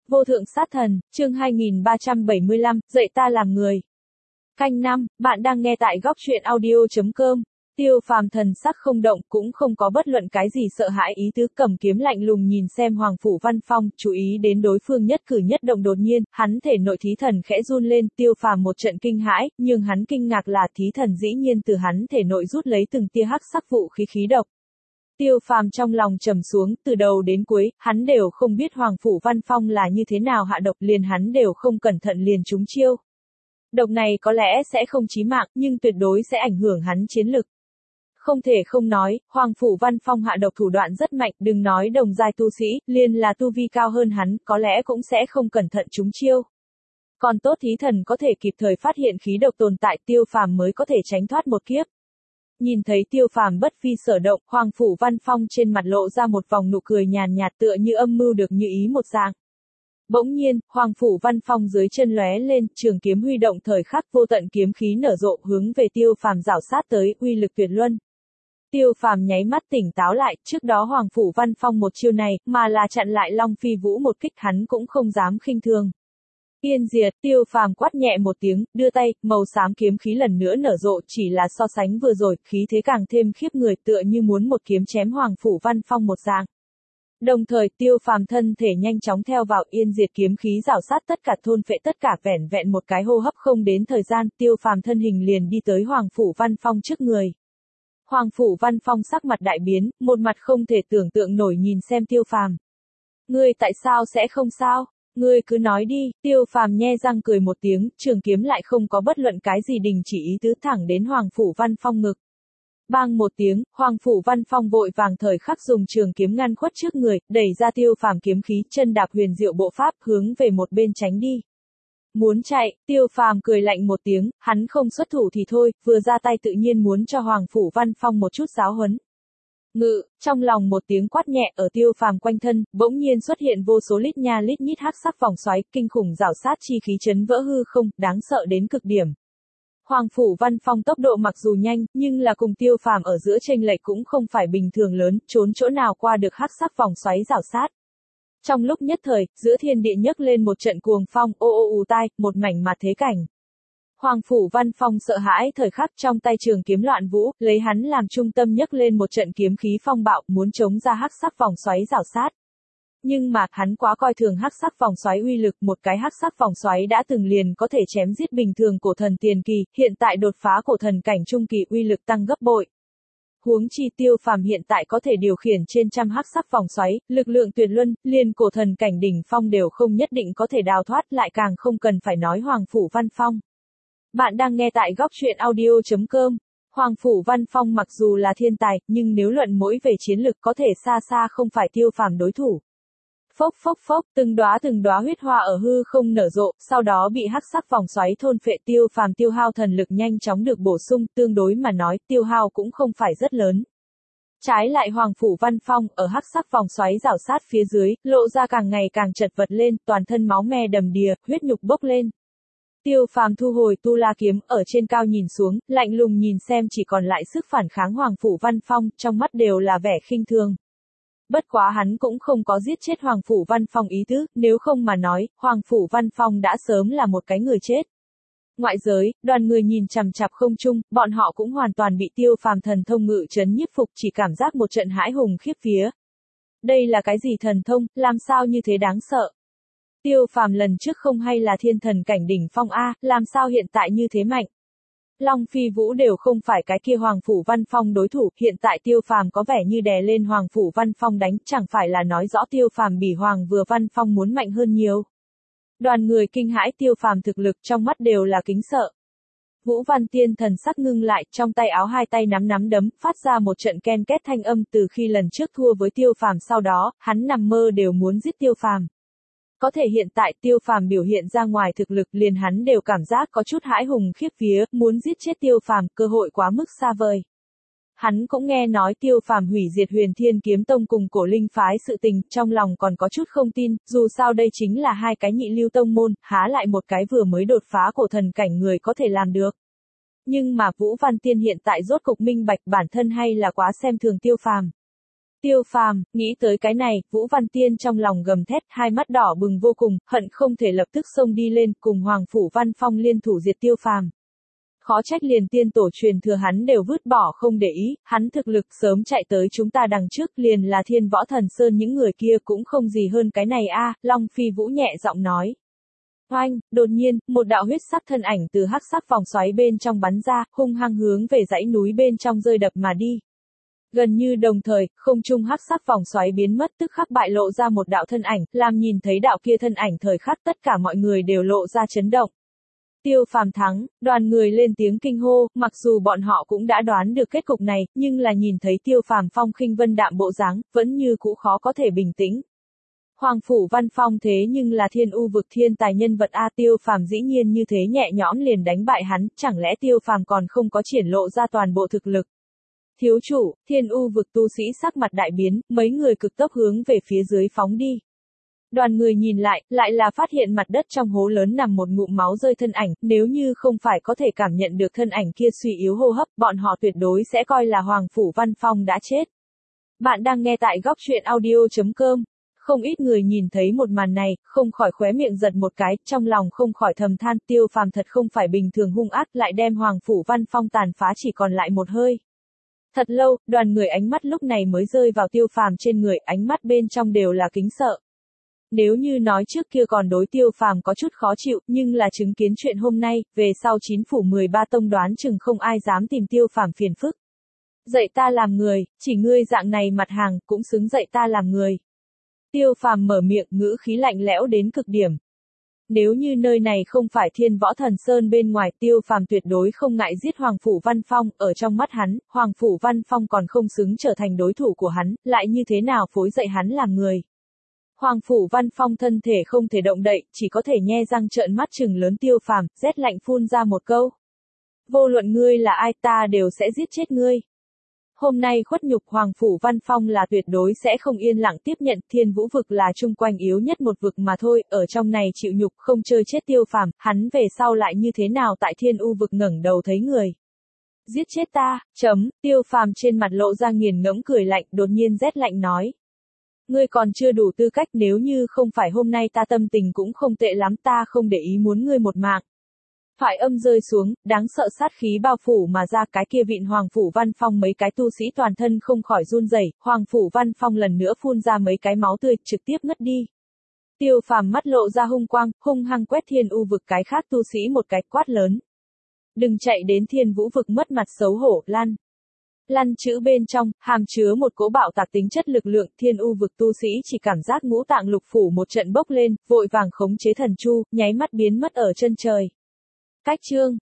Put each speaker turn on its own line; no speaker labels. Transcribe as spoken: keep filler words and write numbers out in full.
Vô thượng sát thần, chương hai nghìn ba trăm bảy mươi lăm, dạy ta làm người. Canh năm, bạn đang nghe tại góc truyện audio chấm com. Tiêu Phàm thần sắc không động, cũng không có bất luận cái gì sợ hãi ý tứ, cầm kiếm lạnh lùng nhìn xem Hoàng Phủ Văn Phong, chú ý đến đối phương nhất cử nhất động. Đột nhiên, hắn thể nội thí thần khẽ run lên, Tiêu Phàm một trận kinh hãi, nhưng hắn kinh ngạc là thí thần dĩ nhiên từ hắn thể nội rút lấy từng tia hắc sắc vũ khí khí độc. Tiêu Phàm trong lòng trầm xuống, từ đầu đến cuối, hắn đều không biết Hoàng Phủ Văn Phong là như thế nào hạ độc, liền hắn đều không cẩn thận liền trúng chiêu. Độc này có lẽ sẽ không chí mạng, nhưng tuyệt đối sẽ ảnh hưởng hắn chiến lực. Không thể không nói, Hoàng Phủ Văn Phong hạ độc thủ đoạn rất mạnh, đừng nói đồng giai tu sĩ, liền là tu vi cao hơn hắn, có lẽ cũng sẽ không cẩn thận trúng chiêu. Còn tốt thí thần có thể kịp thời phát hiện khí độc tồn tại, Tiêu Phàm mới có thể tránh thoát một kiếp. Nhìn thấy Tiêu Phàm bất phi sở động, Hoàng Phủ Văn Phong trên mặt lộ ra một vòng nụ cười nhàn nhạt tựa như âm mưu được như ý một dạng. Bỗng nhiên, Hoàng Phủ Văn Phong dưới chân lóe lên, trường kiếm huy động thời khắc vô tận kiếm khí nở rộ hướng về Tiêu Phàm rảo sát tới, uy lực tuyệt luân. Tiêu Phàm nháy mắt tỉnh táo lại, trước đó Hoàng Phủ Văn Phong một chiêu này, mà là chặn lại Long Phi Vũ một kích, hắn cũng không dám khinh thường. Yên diệt, Tiêu Phàm quát nhẹ một tiếng, đưa tay, màu xám kiếm khí lần nữa nở rộ, chỉ là so sánh vừa rồi, khí thế càng thêm khiếp người, tựa như muốn một kiếm chém Hoàng Phủ Văn Phong một dạng. Đồng thời, Tiêu Phàm thân thể nhanh chóng theo vào, yên diệt kiếm khí rảo sát tất cả, thôn phệ tất cả, vẻn vẹn một cái hô hấp không đến thời gian, Tiêu Phàm thân hình liền đi tới Hoàng Phủ Văn Phong trước người. Hoàng Phủ Văn Phong sắc mặt đại biến, một mặt không thể tưởng tượng nổi nhìn xem Tiêu Phàm. Ngươi tại sao sẽ không sao? Ngươi cứ nói đi, Tiêu Phàm nhe răng cười một tiếng, trường kiếm lại không có bất luận cái gì đình chỉ ý tứ, thẳng đến Hoàng Phủ Văn Phong ngực. Bang một tiếng, Hoàng Phủ Văn Phong vội vàng thời khắc dùng trường kiếm ngăn khuất trước người, đẩy ra Tiêu Phàm kiếm khí, chân đạp huyền diệu bộ pháp, hướng về một bên tránh đi. Muốn chạy, Tiêu Phàm cười lạnh một tiếng, hắn không xuất thủ thì thôi, vừa ra tay tự nhiên muốn cho Hoàng Phủ Văn Phong một chút giáo huấn. Ngự, trong lòng một tiếng quát nhẹ, ở Tiêu Phàm quanh thân, bỗng nhiên xuất hiện vô số lít nha lít nhít hắc sắc vòng xoáy, kinh khủng rảo sát chi khí chấn vỡ hư không, đáng sợ đến cực điểm. Hoàng Phủ Văn Phong tốc độ mặc dù nhanh, nhưng là cùng Tiêu Phàm ở giữa chênh lệch cũng không phải bình thường lớn, trốn chỗ nào qua được hắc sắc vòng xoáy rảo sát. Trong lúc nhất thời, giữa thiên địa nhấc lên một trận cuồng phong, ô ô ù tai, một mảnh mặt thế cảnh. Hoàng Phủ Văn Phong sợ hãi thời khắc, trong tay trường kiếm loạn vũ, lấy hắn làm trung tâm nhấc lên một trận kiếm khí phong bạo, muốn chống ra hắc sắc vòng xoáy rảo sát. Nhưng mà, hắn quá coi thường hắc sắc vòng xoáy uy lực, một cái hắc sắc vòng xoáy đã từng liền có thể chém giết bình thường cổ thần tiền kỳ, hiện tại đột phá cổ thần cảnh trung kỳ, uy lực tăng gấp bội. Huống chi Tiêu Phàm hiện tại có thể điều khiển trên trăm hắc sắc vòng xoáy, lực lượng tuyệt luân, liền cổ thần cảnh đỉnh phong đều không nhất định có thể đào thoát, lại càng không cần phải nói Hoàng Phủ Văn Phong. Bạn đang nghe tại góc truyện audio chấm com. Hoàng Phủ Văn Phong mặc dù là thiên tài, nhưng nếu luận mỗi về chiến lực có thể xa xa không phải Tiêu Phàm đối thủ. Phốc phốc phốc, từng đóa từng đóa huyết hoa ở hư không nở rộ, sau đó bị hắc sắc vòng xoáy thôn phệ, Tiêu Phàm tiêu hao thần lực nhanh chóng được bổ sung, tương đối mà nói, tiêu hao cũng không phải rất lớn. Trái lại Hoàng Phủ Văn Phong, ở hắc sắc vòng xoáy rảo sát phía dưới, lộ ra càng ngày càng chật vật lên, toàn thân máu me đầm đìa, huyết nhục bốc lên. Tiêu Phàm thu hồi tu la kiếm, ở trên cao nhìn xuống, lạnh lùng nhìn xem chỉ còn lại sức phản kháng Hoàng Phủ Văn Phong, trong mắt đều là vẻ khinh thường. Bất quá hắn cũng không có giết chết Hoàng Phủ Văn Phong ý tứ, nếu không mà nói, Hoàng Phủ Văn Phong đã sớm là một cái người chết. Ngoại giới, đoàn người nhìn chằm chằm không trung, bọn họ cũng hoàn toàn bị Tiêu Phàm thần thông ngự trấn nhiếp phục, chỉ cảm giác một trận hãi hùng khiếp vía. Đây là cái gì thần thông, làm sao như thế đáng sợ? Tiêu Phàm lần trước không hay là thiên thần cảnh đỉnh phong a, làm sao hiện tại như thế mạnh? Long Phi Vũ đều không phải cái kia Hoàng Phủ Văn Phong đối thủ, hiện tại Tiêu Phàm có vẻ như đè lên Hoàng Phủ Văn Phong đánh, chẳng phải là nói rõ Tiêu Phàm bỉ Hoàng vừa Văn Phong muốn mạnh hơn nhiều. Đoàn người kinh hãi Tiêu Phàm thực lực, trong mắt đều là kính sợ. Vũ Văn Tiên thần sắc ngưng lại, trong tay áo hai tay nắm nắm đấm, phát ra một trận ken két thanh âm, từ khi lần trước thua với Tiêu Phàm sau đó, hắn nằm mơ đều muốn giết Tiêu Phàm. Có thể hiện tại Tiêu Phàm biểu hiện ra ngoài thực lực, liền hắn đều cảm giác có chút hãi hùng khiếp vía, muốn giết chết Tiêu Phàm, cơ hội quá mức xa vời. Hắn cũng nghe nói Tiêu Phàm hủy diệt Huyền Thiên Kiếm Tông cùng Cổ Linh phái sự tình, trong lòng còn có chút không tin, dù sao đây chính là hai cái nhị lưu tông môn, há lại một cái vừa mới đột phá cổ thần cảnh người có thể làm được. Nhưng mà Vũ Văn Tiên hiện tại rốt cục minh bạch bản thân hay là quá xem thường Tiêu Phàm. Tiêu Phàm, nghĩ tới cái này, Vũ Văn Tiên trong lòng gầm thét, hai mắt đỏ bừng vô cùng, hận không thể lập tức xông đi lên, cùng Hoàng Phủ Văn Phong liên thủ diệt Tiêu Phàm. Khó trách liền tiên tổ truyền thừa hắn đều vứt bỏ không để ý, hắn thực lực sớm chạy tới chúng ta đằng trước, liền là Thiên Võ Thần Sơn những người kia cũng không gì hơn cái này a, Long Phi Vũ nhẹ giọng nói. Oanh, đột nhiên, một đạo huyết sắc thân ảnh từ hắc sắc vòng xoáy bên trong bắn ra, hung hăng hướng về dãy núi bên trong rơi đập mà đi. Gần như đồng thời, không trung hắc sắc vòng xoáy biến mất, tức khắc bại lộ ra một đạo thân ảnh, làm nhìn thấy đạo kia thân ảnh thời khắc tất cả mọi người đều lộ ra chấn động. Tiêu Phàm thắng, đoàn người lên tiếng kinh hô, mặc dù bọn họ cũng đã đoán được kết cục này, nhưng là nhìn thấy Tiêu Phàm phong khinh vân đạm bộ dáng, vẫn như cũ khó có thể bình tĩnh. Hoàng Phủ Văn Phong thế nhưng là thiên u vực thiên tài nhân vật a, Tiêu Phàm dĩ nhiên như thế nhẹ nhõm liền đánh bại hắn, chẳng lẽ Tiêu Phàm còn không có triển lộ ra toàn bộ thực lực. Thiếu chủ, thiên u vực tu sĩ sắc mặt đại biến, mấy người cực tốc hướng về phía dưới phóng đi. Đoàn người nhìn lại, lại là phát hiện mặt đất trong hố lớn nằm một ngụm máu rơi thân ảnh, nếu như không phải có thể cảm nhận được thân ảnh kia suy yếu hô hấp, bọn họ tuyệt đối sẽ coi là Hoàng Phủ Văn Phong đã chết. Bạn đang nghe tại góc truyện audio chấm com. Không ít người nhìn thấy một màn này, không khỏi khóe miệng giật một cái, trong lòng không khỏi thầm than, Tiêu Phàm thật không phải bình thường hung ác, lại đem Hoàng Phủ Văn Phong tàn phá chỉ còn lại một hơi. Thật lâu, đoàn người ánh mắt lúc này mới rơi vào Tiêu Phàm trên người, ánh mắt bên trong đều là kính sợ. Nếu như nói trước kia còn đối Tiêu Phàm có chút khó chịu, nhưng là chứng kiến chuyện hôm nay, về sau chín phủ mười ba tông đoán chừng không ai dám tìm Tiêu Phàm phiền phức. Dạy ta làm người, chỉ ngươi dạng này mặt hàng, cũng xứng dạy ta làm người. Tiêu Phàm mở miệng, ngữ khí lạnh lẽo đến cực điểm. Nếu như nơi này không phải Thiên Võ Thần Sơn bên ngoài, Tiêu Phàm tuyệt đối không ngại giết Hoàng Phủ Văn Phong, ở trong mắt hắn, Hoàng Phủ Văn Phong còn không xứng trở thành đối thủ của hắn, lại như thế nào phối dạy hắn làm người. Hoàng Phủ Văn Phong thân thể không thể động đậy, chỉ có thể nhe răng trợn mắt trừng lớn Tiêu Phàm, rét lạnh phun ra một câu. Vô luận ngươi là ai, ta đều sẽ giết chết ngươi. Hôm nay khuất nhục Hoàng Phủ Văn Phong là tuyệt đối sẽ không yên lặng tiếp nhận, Thiên Vũ vực là chung quanh yếu nhất một vực mà thôi, ở trong này chịu nhục không chơi chết Tiêu Phàm, hắn về sau lại như thế nào tại Thiên U vực ngẩng đầu thấy người. Giết chết ta, chấm, Tiêu Phàm trên mặt lộ ra nghiền ngẫm cười lạnh, đột nhiên rét lạnh nói. Ngươi còn chưa đủ tư cách, nếu như không phải hôm nay ta tâm tình cũng không tệ lắm, ta không để ý muốn ngươi một mạng. Thoại âm rơi xuống, đáng sợ sát khí bao phủ mà ra, cái kia vịn Hoàng Phủ Văn Phong mấy cái tu sĩ toàn thân không khỏi run rẩy, Hoàng Phủ Văn Phong lần nữa phun ra mấy cái máu tươi, trực tiếp ngất đi. Tiêu Phàm mắt lộ ra hung quang, hung hăng quét Thiên U vực cái khác tu sĩ một cái, quát lớn. Đừng chạy đến Thiên Vũ vực mất mặt xấu hổ, lăn. Lăn chữ bên trong, hàm chứa một cỗ bạo tạc tính chất lực lượng, Thiên U vực tu sĩ chỉ cảm giác ngũ tạng lục phủ một trận bốc lên, vội vàng khống chế thần chu, nháy mắt biến mất ở chân trời. Cách chương